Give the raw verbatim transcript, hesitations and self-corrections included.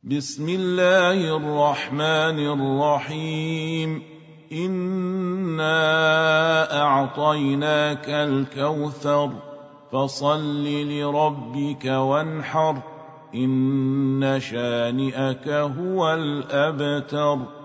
بسم الله الرحمن الرحيم إنا أعطيناك الكوثر فصل لربك وانحر إن شانئك هو الأبتر.